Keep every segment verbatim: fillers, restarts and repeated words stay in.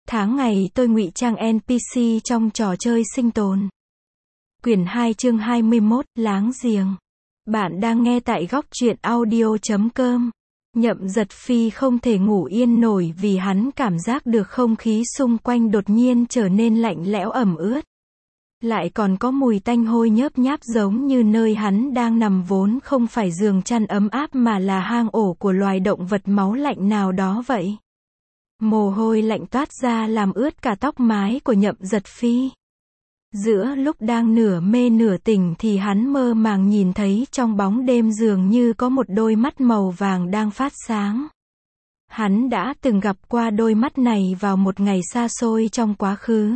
Tháng ngày tôi ngụy trang en pê xê trong trò chơi sinh tồn. Quyển hai chương hai mươi mốt, láng giềng. Bạn đang nghe tại góc truyện audio chấm com. Nhậm Giật Phi không thể ngủ yên nổi vì hắn cảm giác được không khí xung quanh đột nhiên trở nên lạnh lẽo ẩm ướt. Lại còn có mùi tanh hôi nhớp nháp giống như nơi hắn đang nằm vốn không phải giường chăn ấm áp mà là hang ổ của loài động vật máu lạnh nào đó vậy. Mồ hôi lạnh toát ra làm ướt cả tóc mái của Nhậm Giật Phi. Giữa lúc đang nửa mê nửa tỉnh thì hắn mơ màng nhìn thấy trong bóng đêm dường như có một đôi mắt màu vàng đang phát sáng. Hắn đã từng gặp qua đôi mắt này vào một ngày xa xôi trong quá khứ.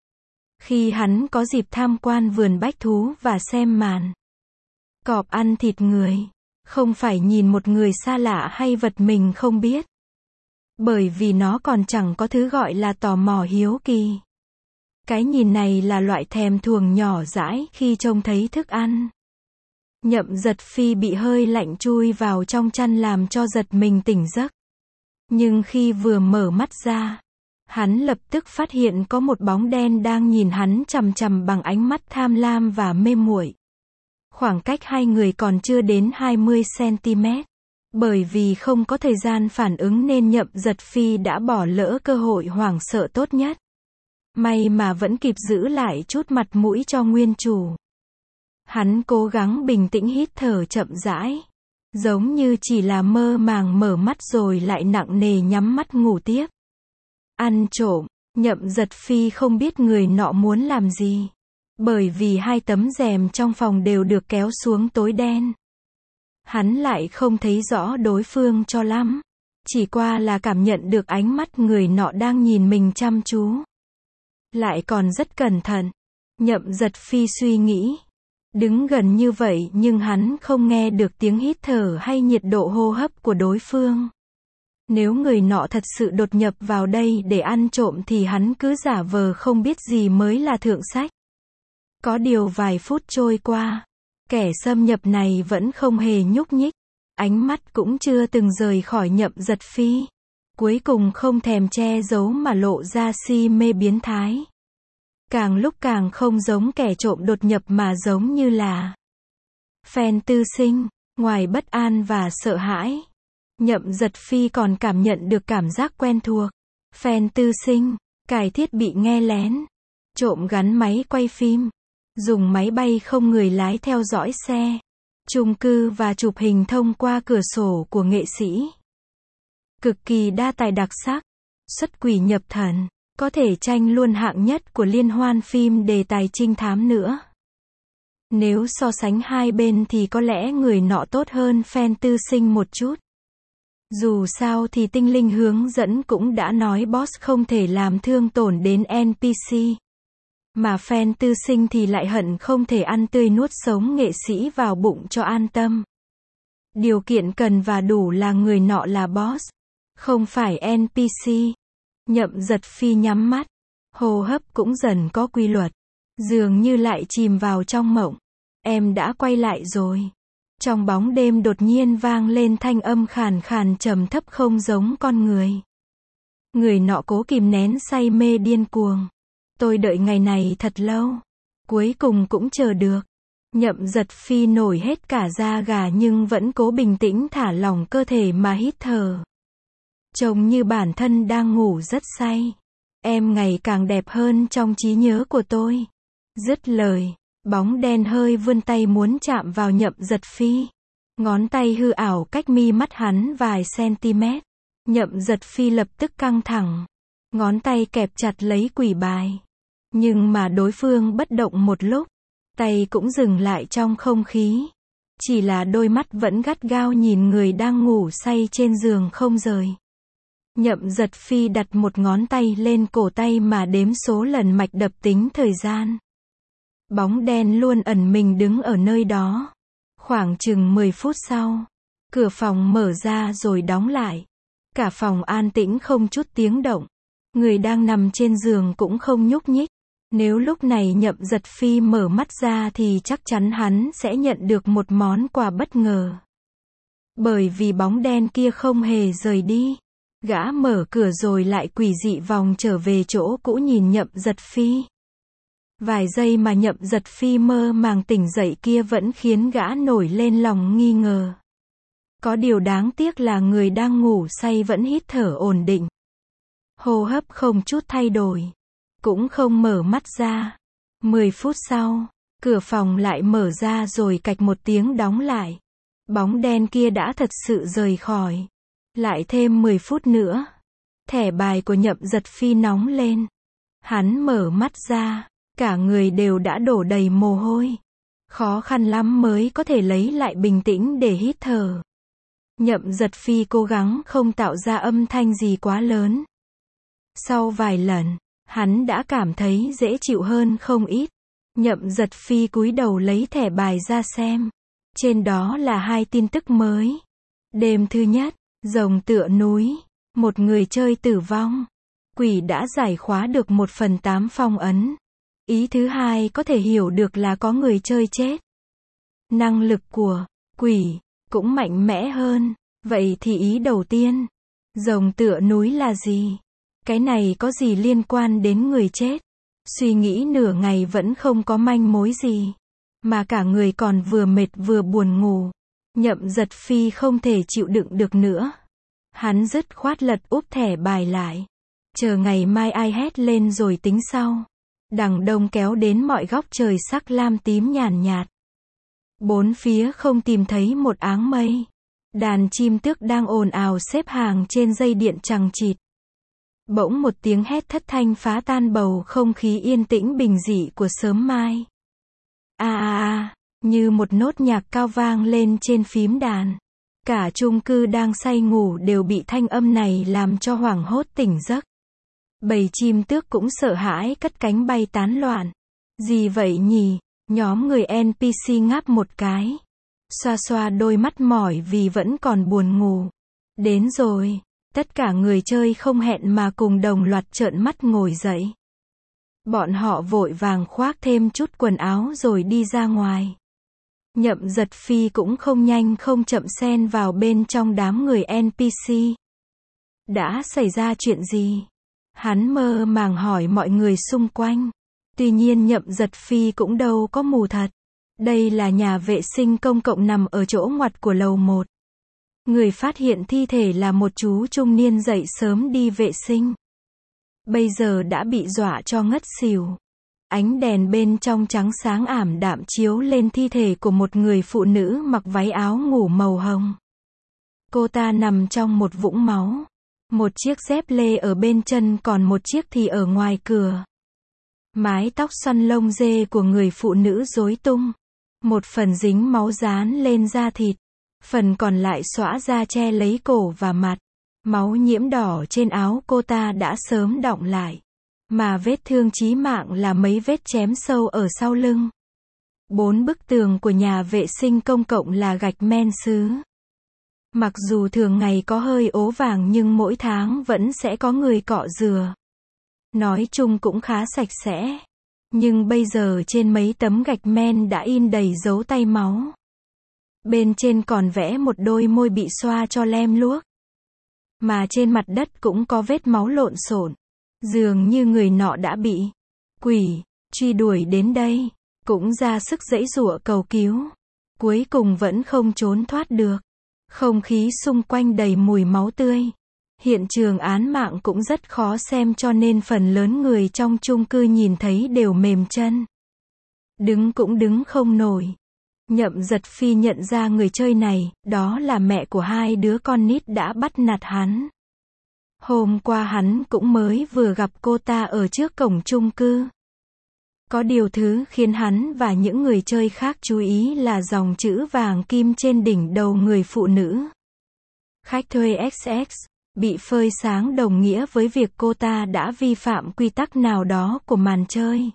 Khi hắn có dịp tham quan vườn bách thú và xem màn cọp ăn thịt người, không phải nhìn một người xa lạ hay vật mình không biết. Bởi vì nó còn chẳng có thứ gọi là tò mò hiếu kỳ. Cái nhìn này là loại thèm thuồng nhỏ dãi khi trông thấy thức ăn. Nhậm Giật Phi bị hơi lạnh chui vào trong chăn làm cho giật mình tỉnh giấc. Nhưng khi vừa mở mắt ra, hắn lập tức phát hiện có một bóng đen đang nhìn hắn chằm chằm bằng ánh mắt tham lam và mê muội. Khoảng cách hai người còn chưa đến hai mươi xăng-ti-mét. Bởi vì không có thời gian phản ứng nên Nhậm Giật Phi đã bỏ lỡ cơ hội hoảng sợ tốt nhất. May mà vẫn kịp giữ lại chút mặt mũi cho nguyên chủ. Hắn cố gắng bình tĩnh hít thở chậm rãi. Giống như chỉ là mơ màng mở mắt rồi lại nặng nề nhắm mắt ngủ tiếp. Ăn trộm, Nhậm Giật Phi không biết người nọ muốn làm gì. Bởi vì hai tấm rèm trong phòng đều được kéo xuống tối đen. Hắn lại không thấy rõ đối phương cho lắm. Chỉ qua là cảm nhận được ánh mắt người nọ đang nhìn mình chăm chú. Lại còn rất cẩn thận. Nhậm Giật Phi suy nghĩ. Đứng gần như vậy nhưng hắn không nghe được tiếng hít thở hay nhiệt độ hô hấp của đối phương. Nếu người nọ thật sự đột nhập vào đây để ăn trộm thì hắn cứ giả vờ không biết gì mới là thượng sách. Có điều vài phút trôi qua, kẻ xâm nhập này vẫn không hề nhúc nhích. Ánh mắt cũng chưa từng rời khỏi Nhậm Giật Phi. Cuối cùng không thèm che giấu mà lộ ra si mê biến thái. Càng lúc càng không giống kẻ trộm đột nhập mà giống như là phen tư sinh. Ngoài bất an và sợ hãi, Nhậm Giật Phi còn cảm nhận được cảm giác quen thuộc. Phen tư sinh, cài thiết bị nghe lén, trộm gắn máy quay phim, dùng máy bay không người lái theo dõi xe, chung cư và chụp hình thông qua cửa sổ của nghệ sĩ. Cực kỳ đa tài đặc sắc, xuất quỷ nhập thần, có thể tranh luôn hạng nhất của liên hoan phim đề tài trinh thám nữa. Nếu so sánh hai bên thì có lẽ người nọ tốt hơn phen tư sinh một chút. Dù sao thì tinh linh hướng dẫn cũng đã nói boss không thể làm thương tổn đến en pê xê. Mà phen tư sinh thì lại hận không thể ăn tươi nuốt sống nghệ sĩ vào bụng cho an tâm. Điều kiện cần và đủ là người nọ là boss, không phải en pê xê. Nhậm Giật Phi nhắm mắt, hô hấp cũng dần có quy luật, dường như lại chìm vào trong mộng. Em đã quay lại rồi. Trong bóng đêm đột nhiên vang lên thanh âm khàn khàn trầm thấp không giống con người. Người nọ cố kìm nén say mê điên cuồng. Tôi đợi ngày này thật lâu. Cuối cùng cũng chờ được. Nhậm Giật Phi nổi hết cả da gà nhưng vẫn cố bình tĩnh thả lỏng cơ thể mà hít thở. Trông như bản thân đang ngủ rất say. Em ngày càng đẹp hơn trong trí nhớ của tôi. Dứt lời, bóng đen hơi vươn tay muốn chạm vào Nhậm Giật Phi. Ngón tay hư ảo cách mi mắt hắn vài centimet. Nhậm Giật Phi lập tức căng thẳng. Ngón tay kẹp chặt lấy quỷ bài. Nhưng mà đối phương bất động một lúc. Tay cũng dừng lại trong không khí. Chỉ là đôi mắt vẫn gắt gao nhìn người đang ngủ say trên giường không rời. Nhậm Giật Phi đặt một ngón tay lên cổ tay mà đếm số lần mạch đập tính thời gian. Bóng đen luôn ẩn mình đứng ở nơi đó. Khoảng chừng mười phút sau, cửa phòng mở ra rồi đóng lại. Cả phòng an tĩnh không chút tiếng động. Người đang nằm trên giường cũng không nhúc nhích. Nếu lúc này Nhậm Giật Phi mở mắt ra thì chắc chắn hắn sẽ nhận được một món quà bất ngờ. Bởi vì bóng đen kia không hề rời đi. Gã mở cửa rồi lại quỷ dị vòng trở về chỗ cũ nhìn Nhậm Giật Phi. Vài giây mà Nhậm Giật Phi mơ màng tỉnh dậy kia vẫn khiến gã nổi lên lòng nghi ngờ. Có điều đáng tiếc là người đang ngủ say vẫn hít thở ổn định. Hô hấp không chút thay đổi. Cũng không mở mắt ra. Mười phút sau, cửa phòng lại mở ra rồi cạch một tiếng đóng lại. Bóng đen kia đã thật sự rời khỏi. Lại thêm mười phút nữa. Thẻ bài của Nhậm Giật Phi nóng lên. Hắn mở mắt ra. Cả người đều đã đổ đầy mồ hôi. Khó khăn lắm mới có thể lấy lại bình tĩnh để hít thở. Nhậm Giật Phi cố gắng không tạo ra âm thanh gì quá lớn. Sau vài lần, hắn đã cảm thấy dễ chịu hơn không ít. Nhậm Giật Phi cúi đầu lấy thẻ bài ra xem. Trên đó là hai tin tức mới. Đêm thứ nhất, rồng tựa núi. Một người chơi tử vong. Quỷ đã giải khóa được một phần tám phong ấn. Ý thứ hai có thể hiểu được là có người chơi chết. Năng lực của quỷ cũng mạnh mẽ hơn. Vậy thì ý đầu tiên, rồng tựa núi là gì? Cái này có gì liên quan đến người chết? Suy nghĩ nửa ngày vẫn không có manh mối gì. Mà cả người còn vừa mệt vừa buồn ngủ. Nhậm Giật Phi không thể chịu đựng được nữa. Hắn dứt khoát lật úp thẻ bài lại. Chờ ngày mai ai hét lên rồi tính sau. Đằng đông kéo đến mọi góc trời sắc lam tím nhàn nhạt. Bốn phía không tìm thấy một áng mây. Đàn chim tước đang ồn ào xếp hàng trên dây điện chằng chịt. Bỗng một tiếng hét thất thanh phá tan bầu không khí yên tĩnh bình dị của sớm mai. A a a, như một nốt nhạc cao vang lên trên phím đàn. Cả chung cư đang say ngủ đều bị thanh âm này làm cho hoảng hốt tỉnh giấc. Bầy chim tước cũng sợ hãi cất cánh bay tán loạn. Gì vậy nhỉ? Nhóm người en pê xê ngáp một cái. Xoa xoa đôi mắt mỏi vì vẫn còn buồn ngủ. Đến rồi. Tất cả người chơi không hẹn mà cùng đồng loạt trợn mắt ngồi dậy. Bọn họ vội vàng khoác thêm chút quần áo rồi đi ra ngoài. Nhậm Giật Phi cũng không nhanh không chậm xen vào bên trong đám người en pê xê. Đã xảy ra chuyện gì? Hắn mơ màng hỏi mọi người xung quanh. Tuy nhiên Nhậm Giật Phi cũng đâu có mù thật. Đây là nhà vệ sinh công cộng nằm ở chỗ ngoặt của lầu một. Người phát hiện thi thể là một chú trung niên dậy sớm đi vệ sinh. Bây giờ đã bị dọa cho ngất xỉu. Ánh đèn bên trong trắng sáng ảm đạm chiếu lên thi thể của một người phụ nữ mặc váy áo ngủ màu hồng. Cô ta nằm trong một vũng máu. Một chiếc dép lê ở bên chân còn một chiếc thì ở ngoài cửa. Mái tóc xoăn lông dê của người phụ nữ rối tung. Một phần dính máu dán lên da thịt. Phần còn lại xõa ra che lấy cổ và mặt. Máu nhiễm đỏ trên áo cô ta đã sớm đọng lại. Mà vết thương chí mạng là mấy vết chém sâu ở sau lưng. Bốn bức tường của nhà vệ sinh công cộng là gạch men sứ. Mặc dù thường ngày có hơi ố vàng nhưng mỗi tháng vẫn sẽ có người cọ rửa. Nói chung cũng khá sạch sẽ. Nhưng bây giờ trên mấy tấm gạch men đã in đầy dấu tay máu. Bên trên còn vẽ một đôi môi bị xoa cho lem luốc. Mà trên mặt đất cũng có vết máu lộn xộn. Dường như người nọ đã bị quỷ truy đuổi đến đây. Cũng ra sức giãy giụa cầu cứu. Cuối cùng vẫn không trốn thoát được. Không khí xung quanh đầy mùi máu tươi. Hiện trường án mạng cũng rất khó xem cho nên phần lớn người trong chung cư nhìn thấy đều mềm chân. Đứng cũng đứng không nổi. Nhậm Giật Phi nhận ra người chơi này, đó là mẹ của hai đứa con nít đã bắt nạt hắn. Hôm qua hắn cũng mới vừa gặp cô ta ở trước cổng chung cư. Có điều thứ khiến hắn và những người chơi khác chú ý là dòng chữ vàng kim trên đỉnh đầu người phụ nữ. Khách thuê ích ích, bị phơi sáng đồng nghĩa với việc cô ta đã vi phạm quy tắc nào đó của màn chơi.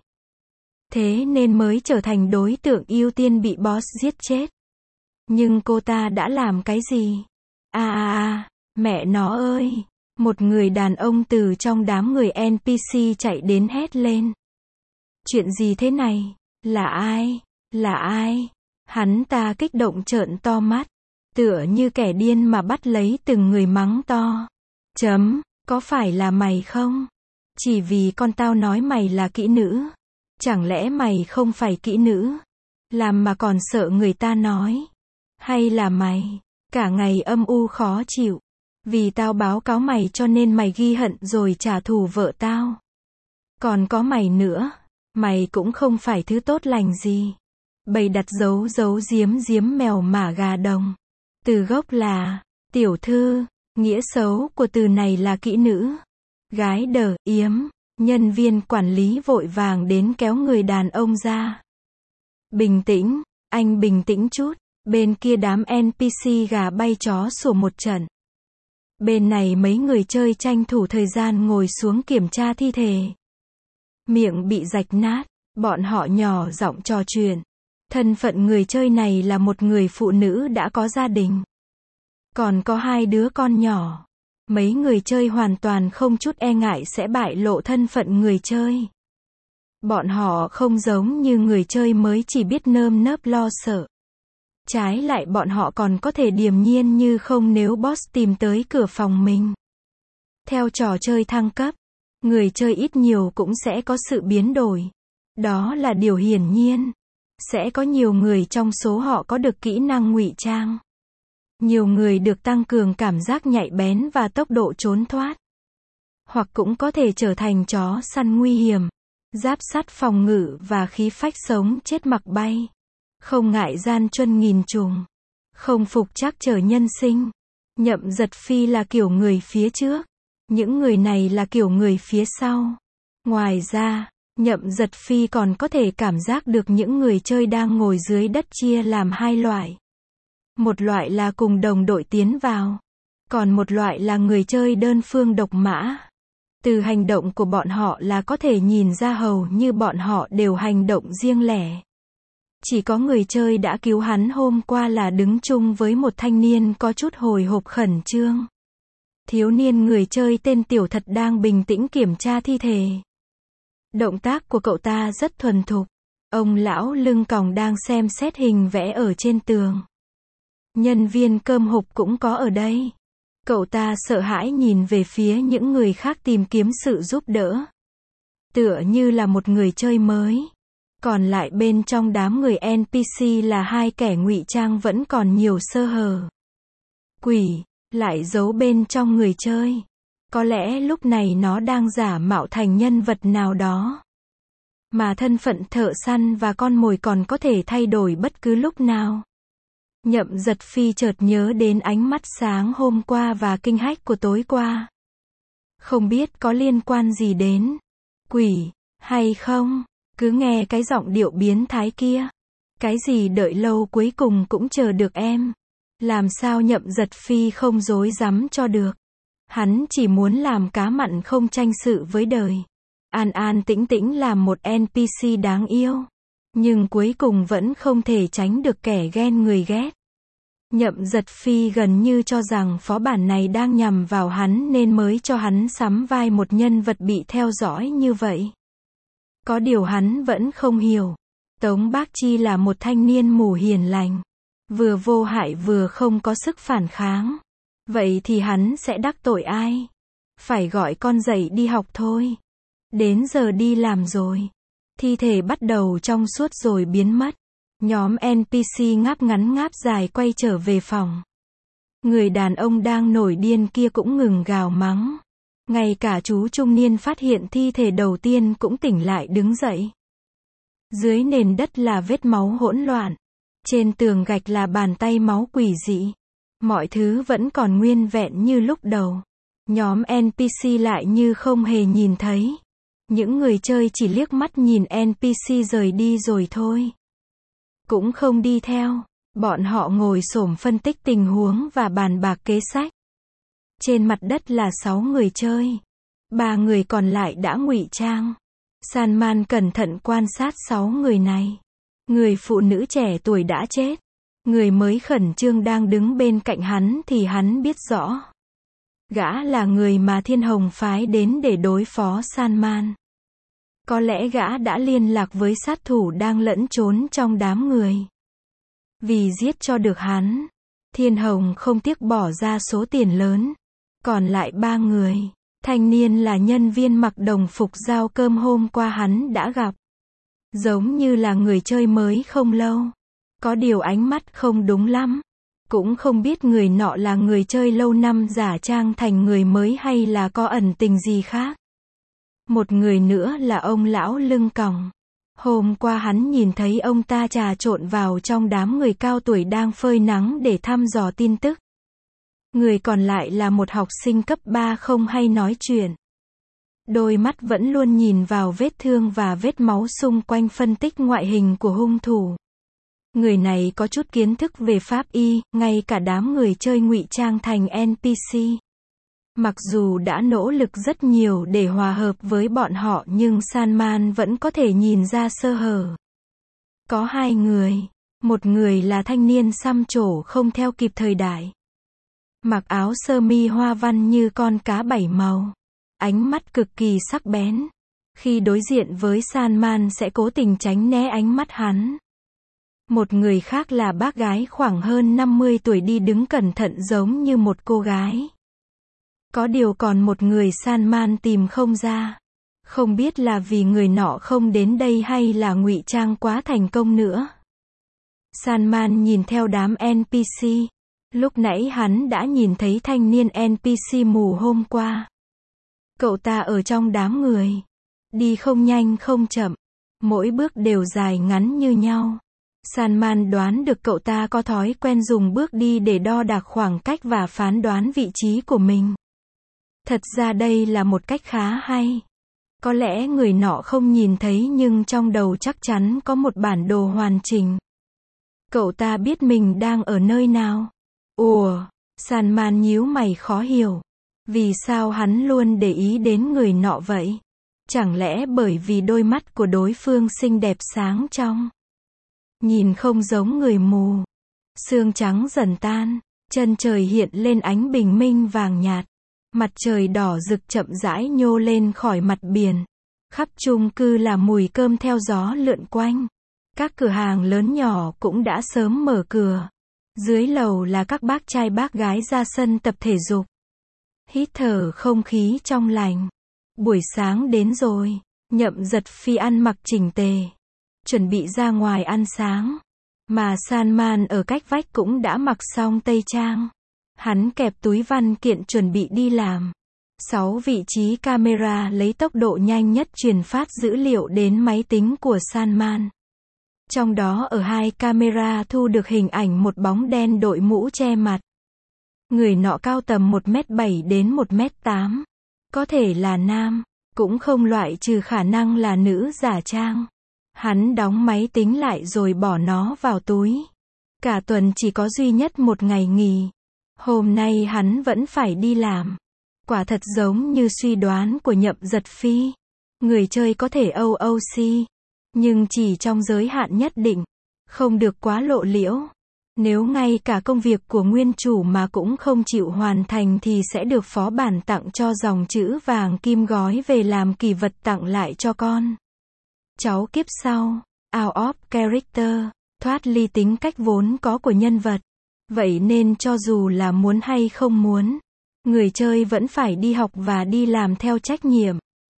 Thế nên mới trở thành đối tượng ưu tiên bị boss giết chết. Nhưng cô ta đã làm cái gì? À à à, mẹ nó ơi! Một người đàn ông từ trong đám người en pê xê chạy đến hét lên. Chuyện gì thế này? Là ai? Là ai? Hắn ta kích động trợn to mắt. Tựa như kẻ điên mà bắt lấy từng người mắng to. Chấm, có phải là mày không? Chỉ vì con tao nói mày là kỹ nữ. Chẳng lẽ mày không phải kỹ nữ? Làm mà còn sợ người ta nói. Hay là mày, cả ngày âm u khó chịu. Vì tao báo cáo mày cho nên mày ghi hận rồi trả thù vợ tao. Còn có mày nữa, mày cũng không phải thứ tốt lành gì. Bày đặt dấu dấu giếm giếm mèo mả gà đồng. Từ gốc là, tiểu thư, nghĩa xấu của từ này là kỹ nữ. Gái đờ, yếm, nhân viên quản lý vội vàng đến kéo người đàn ông ra. Bình tĩnh, anh bình tĩnh chút, bên kia đám en pê xê gà bay chó sủa một trận. Bên này mấy người chơi tranh thủ thời gian ngồi xuống kiểm tra thi thể. Miệng bị rạch nát, bọn họ nhỏ giọng trò chuyện. Thân phận người chơi này là một người phụ nữ đã có gia đình. Còn có hai đứa con nhỏ. Mấy người chơi hoàn toàn không chút e ngại sẽ bại lộ thân phận người chơi. Bọn họ không giống như người chơi mới chỉ biết nơm nớp lo sợ. Trái lại bọn họ còn có thể điềm nhiên như không nếu boss tìm tới cửa phòng mình. Theo trò chơi thăng cấp, người chơi ít nhiều cũng sẽ có sự biến đổi. Đó là điều hiển nhiên. Sẽ có nhiều người trong số họ có được kỹ năng ngụy trang. Nhiều người được tăng cường cảm giác nhạy bén và tốc độ trốn thoát. Hoặc cũng có thể trở thành chó săn nguy hiểm, giáp sắt phòng ngự và khí phách sống chết mặc bay. Không ngại gian truân nghìn trùng. Không phục trắc trở nhân sinh. Nhậm Giật Phi là kiểu người phía trước. Những người này là kiểu người phía sau. Ngoài ra, Nhậm Giật Phi còn có thể cảm giác được những người chơi đang ngồi dưới đất chia làm hai loại. Một loại là cùng đồng đội tiến vào. Còn một loại là người chơi đơn phương độc mã. Từ hành động của bọn họ là có thể nhìn ra hầu như bọn họ đều hành động riêng lẻ. Chỉ có người chơi đã cứu hắn hôm qua là đứng chung với một thanh niên có chút hồi hộp khẩn trương. Thiếu niên người chơi tên Tiểu Thật đang bình tĩnh kiểm tra thi thể. Động tác của cậu ta rất thuần thục. Ông lão lưng còng đang xem xét hình vẽ ở trên tường. Nhân viên cơm hộp cũng có ở đây. Cậu ta sợ hãi nhìn về phía những người khác tìm kiếm sự giúp đỡ. Tựa như là một người chơi mới. Còn lại bên trong đám người en pê xê là hai kẻ ngụy trang vẫn còn nhiều sơ hở. Quỷ, lại giấu bên trong người chơi. Có lẽ lúc này nó đang giả mạo thành nhân vật nào đó. Mà thân phận thợ săn và con mồi còn có thể thay đổi bất cứ lúc nào. Nhậm Giật Phi chợt nhớ đến ánh mắt sáng hôm qua và kinh hách của tối qua. Không biết có liên quan gì đến quỷ, hay không? Cứ nghe cái giọng điệu biến thái kia. Cái gì đợi lâu cuối cùng cũng chờ được em. Làm sao Nhậm Giật Phi không dối dám cho được. Hắn chỉ muốn làm cá mặn không tranh sự với đời. An an tĩnh tĩnh làm một en pê xê đáng yêu. Nhưng cuối cùng vẫn không thể tránh được kẻ ghen người ghét. Nhậm Giật Phi gần như cho rằng phó bản này đang nhằm vào hắn nên mới cho hắn sắm vai một nhân vật bị theo dõi như vậy. Có điều hắn vẫn không hiểu. Tống Bác Chi là một thanh niên mù hiền lành. Vừa vô hại vừa không có sức phản kháng. Vậy thì hắn sẽ đắc tội ai? Phải gọi con dậy đi học thôi. Đến giờ đi làm rồi. Thi thể bắt đầu trong suốt rồi biến mất. Nhóm en pê xê ngáp ngắn ngáp dài quay trở về phòng. Người đàn ông đang nổi điên kia cũng ngừng gào mắng. Ngay cả chú trung niên phát hiện thi thể đầu tiên cũng tỉnh lại đứng dậy. Dưới nền đất là vết máu hỗn loạn. Trên tường gạch là bàn tay máu quỷ dị. Mọi thứ vẫn còn nguyên vẹn như lúc đầu. Nhóm en pê xê lại như không hề nhìn thấy. Những người chơi chỉ liếc mắt nhìn en pê xê rời đi rồi thôi. Cũng không đi theo. Bọn họ ngồi xổm phân tích tình huống và bàn bạc kế sách. Trên mặt đất là sáu người chơi. Ba người còn lại đã ngụy trang. Salman cẩn thận quan sát sáu người này. Người phụ nữ trẻ tuổi đã chết. Người mới khẩn trương đang đứng bên cạnh hắn thì hắn biết rõ. Gã là người mà Thiên Hồng phái đến để đối phó Salman. Có lẽ gã đã liên lạc với sát thủ đang lẫn trốn trong đám người. Vì giết cho được hắn, Thiên Hồng không tiếc bỏ ra số tiền lớn. Còn lại ba người. Thanh niên là nhân viên mặc đồng phục giao cơm hôm qua hắn đã gặp. Giống như là người chơi mới không lâu. Có điều ánh mắt không đúng lắm. Cũng không biết người nọ là người chơi lâu năm giả trang thành người mới hay là có ẩn tình gì khác. Một người nữa là ông lão lưng còng. Hôm qua hắn nhìn thấy ông ta trà trộn vào trong đám người cao tuổi đang phơi nắng để thăm dò tin tức. Người còn lại là một học sinh cấp ba không hay nói chuyện. Đôi mắt vẫn luôn nhìn vào vết thương và vết máu xung quanh phân tích ngoại hình của hung thủ. Người này có chút kiến thức về pháp y, ngay cả đám người chơi ngụy trang thành en pê xê. Mặc dù đã nỗ lực rất nhiều để hòa hợp với bọn họ nhưng Salman vẫn có thể nhìn ra sơ hở. Có hai người. Một người là thanh niên xăm trổ không theo kịp thời đại. Mặc áo sơ mi hoa văn như con cá bảy màu. Ánh mắt cực kỳ sắc bén. Khi đối diện với Salman sẽ cố tình tránh né ánh mắt hắn. Một người khác là bác gái khoảng hơn năm mươi tuổi đi đứng cẩn thận giống như một cô gái. Có điều còn một người Salman tìm không ra. Không biết là vì người nọ không đến đây hay là ngụy trang quá thành công nữa. Salman nhìn theo đám en pê xê. Lúc nãy hắn đã nhìn thấy thanh niên en pê xê mù hôm qua. Cậu ta ở trong đám người. Đi không nhanh không chậm. Mỗi bước đều dài ngắn như nhau. Salman đoán được cậu ta có thói quen dùng bước đi để đo đạc khoảng cách và phán đoán vị trí của mình. Thật ra đây là một cách khá hay. Có lẽ người nọ không nhìn thấy nhưng trong đầu chắc chắn có một bản đồ hoàn chỉnh. Cậu ta biết mình đang ở nơi nào. Ủa, Salman nhíu mày khó hiểu. Vì sao hắn luôn để ý đến người nọ vậy? Chẳng lẽ bởi vì đôi mắt của đối phương xinh đẹp sáng trong? Nhìn không giống người mù. Sương trắng dần tan, chân trời hiện lên ánh bình minh vàng nhạt. Mặt trời đỏ rực chậm rãi nhô lên khỏi mặt biển. Khắp chung cư là mùi cơm theo gió lượn quanh. Các cửa hàng lớn nhỏ cũng đã sớm mở cửa. Dưới lầu là các bác trai bác gái ra sân tập thể dục. Hít thở không khí trong lành. Buổi sáng đến rồi. Nhậm Giật Phi ăn mặc chỉnh tề. Chuẩn bị ra ngoài ăn sáng. Mà Salman ở cách vách cũng đã mặc xong tây trang. Hắn kẹp túi văn kiện chuẩn bị đi làm. Sáu vị trí camera lấy tốc độ nhanh nhất truyền phát dữ liệu đến máy tính của Salman. Trong đó ở hai camera thu được hình ảnh một bóng đen đội mũ che mặt. Người nọ cao tầm một mét bảy đến một mét tám. Có thể là nam, cũng không loại trừ khả năng là nữ giả trang. Hắn đóng máy tính lại rồi bỏ nó vào túi. Cả tuần chỉ có duy nhất một ngày nghỉ. Hôm nay hắn vẫn phải đi làm. Quả thật giống như suy đoán của Nhậm Giật Phi. Người chơi có thể o o xê. Nhưng chỉ trong giới hạn nhất định. Không được quá lộ liễu. Nếu ngay cả công việc của nguyên chủ mà cũng không chịu hoàn thành thì sẽ được phó bản tặng cho dòng chữ vàng kim gói về làm kỷ vật tặng lại cho con cháu kiếp sau. Out of character. Thoát ly tính cách vốn có của nhân vật. Vậy nên cho dù là muốn hay không muốn, người chơi vẫn phải đi học và đi làm theo trách nhiệm.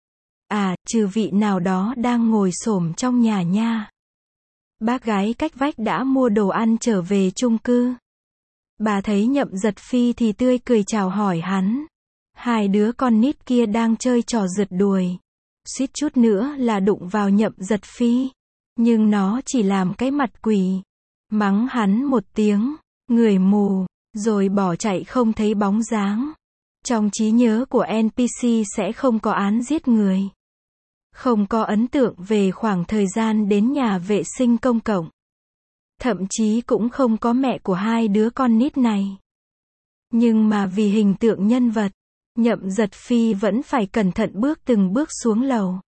À, trừ vị nào đó đang ngồi xổm trong nhà nha. Bác gái cách vách đã mua đồ ăn trở về chung cư. Bà thấy Nhậm Giật Phi thì tươi cười chào hỏi hắn. Hai đứa con nít kia đang chơi trò rượt đuổi. Suýt chút nữa là đụng vào Nhậm Giật Phi. Nhưng nó chỉ làm cái mặt quỷ. Mắng hắn một tiếng, người mù, rồi bỏ chạy không thấy bóng dáng. Trong trí nhớ của en pê xê sẽ không có án giết người. Không có ấn tượng về khoảng thời gian đến nhà vệ sinh công cộng. Thậm chí cũng không có mẹ của hai đứa con nít này. Nhưng mà vì hình tượng nhân vật, Nhậm Giật Phi vẫn phải cẩn thận bước từng bước xuống lầu.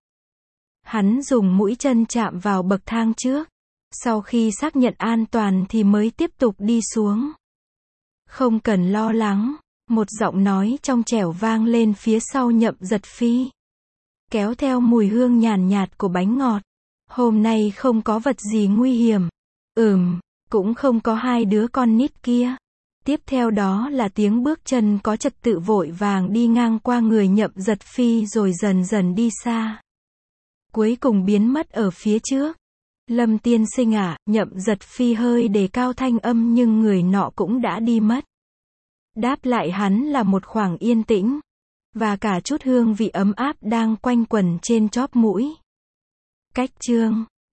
Hắn dùng mũi chân chạm vào bậc thang trước. Sau khi xác nhận an toàn thì mới tiếp tục đi xuống. Không cần lo lắng, một giọng nói trong trẻo vang lên phía sau Nhậm Giật Phi. Kéo theo mùi hương nhàn nhạt của bánh ngọt. Hôm nay không có vật gì nguy hiểm. Ừm, cũng không có hai đứa con nít kia. Tiếp theo đó là tiếng bước chân có trật tự vội vàng đi ngang qua người Nhậm Giật Phi rồi dần dần đi xa. Cuối cùng biến mất ở phía trước. Lâm tiên sinh ạ, Nhậm Giật Phi hơi đề cao thanh âm nhưng người nọ cũng đã đi mất. Đáp lại hắn là một khoảng yên tĩnh. Và cả chút hương vị ấm áp đang quanh quẩn trên chóp mũi. Cách chương